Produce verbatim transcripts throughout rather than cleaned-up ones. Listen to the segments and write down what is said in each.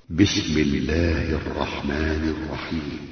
بسم الله الرحمن الرحيم.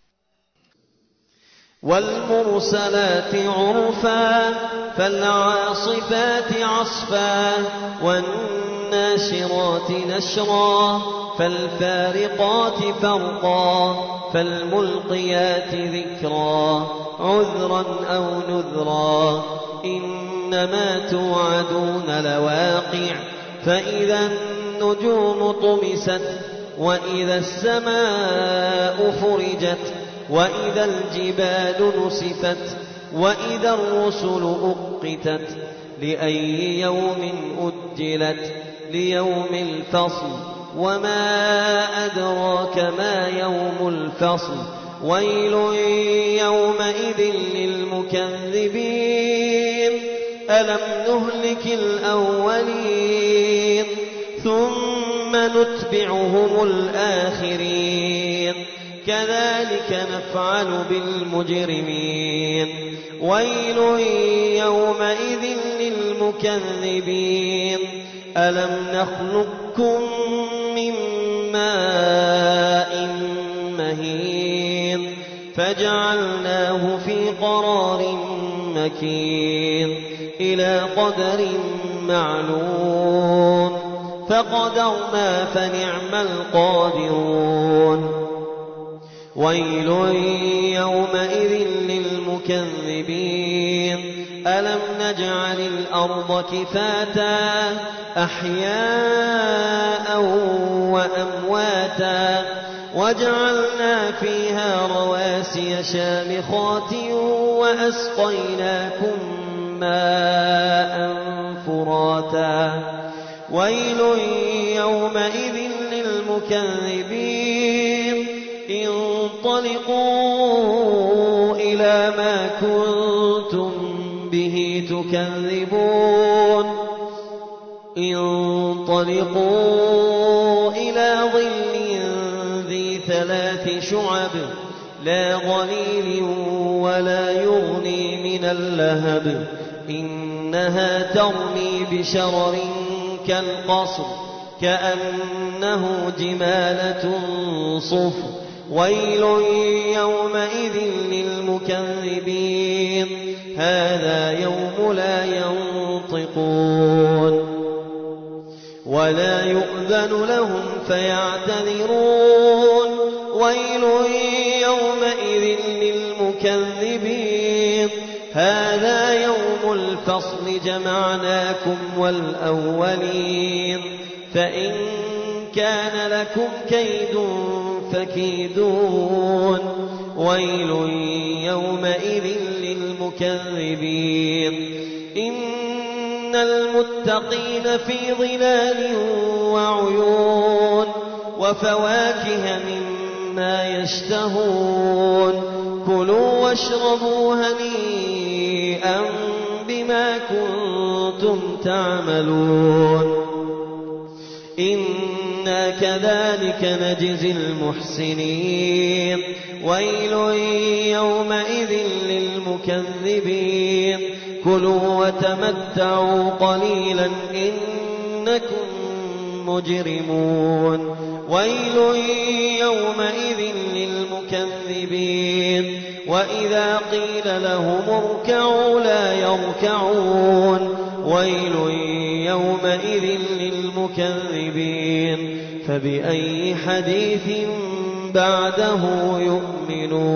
والمرسلات عرفا فالعاصفات عصفا والناشرات نشرا فالفارقات فرقا فالملقيات ذكرا عذرا أو نذرا إنما توعدون لواقع فإذا النجوم طمست وإذا السماء فرجت وإذا الجبال نسفت وإذا الرسل أقتت لأي يوم أجلت ليوم الفصل وما أدراك ما يوم الفصل ويل يومئذ للمكذبين ألم نهلك الأولين ثم نتبعهم الآخرين كذلك نفعل بالمجرمين ويل يومئذ للمكذبين ألم نخلقكم من ماء مهين فجعلناه في قرار مكين إلى قدر معلوم فقدرنا فنعم القادرون ويل يومئذ للمكذبين ألم نجعل الأرض كفاتا أحياء وأمواتا وجعلنا فيها رواسي شامخات وأسقيناكم ماء فراتا ويل يومئذ للمكذبين انطلقوا إلى ما كنتم به تكذبون انطلقوا إلى ظل ذي ثلاث شعب لا ظليل ولا يغني من اللهب إنها ترمي بشرر كالقصر كأنه جمالة صفر ويل يومئذ للمكذبين هذا يوم لا ينطقون ولا يؤذن لهم فيعتذرون ويل يومئذ للمكذبين هذا يوم الفصل جمعناكم والأولين فإن كان لكم كيد فكيدون ويل يومئذ للمكذبين إن المتقين في ظلال وعيون وفواكه مما يشتهون كلوا واشربوا هنيئا بما كنتم تعملون إنا كذلك نجزي المحسنين ويل يومئذ للمكذبين كلوا وتمتعوا قليلا إنكم مجرمون ويل يومئذ للمكذبين وإذا قيل لهم اركعوا لا يركعون ويل يومئذ للمكذبين فبأي حديث بعده يؤمنون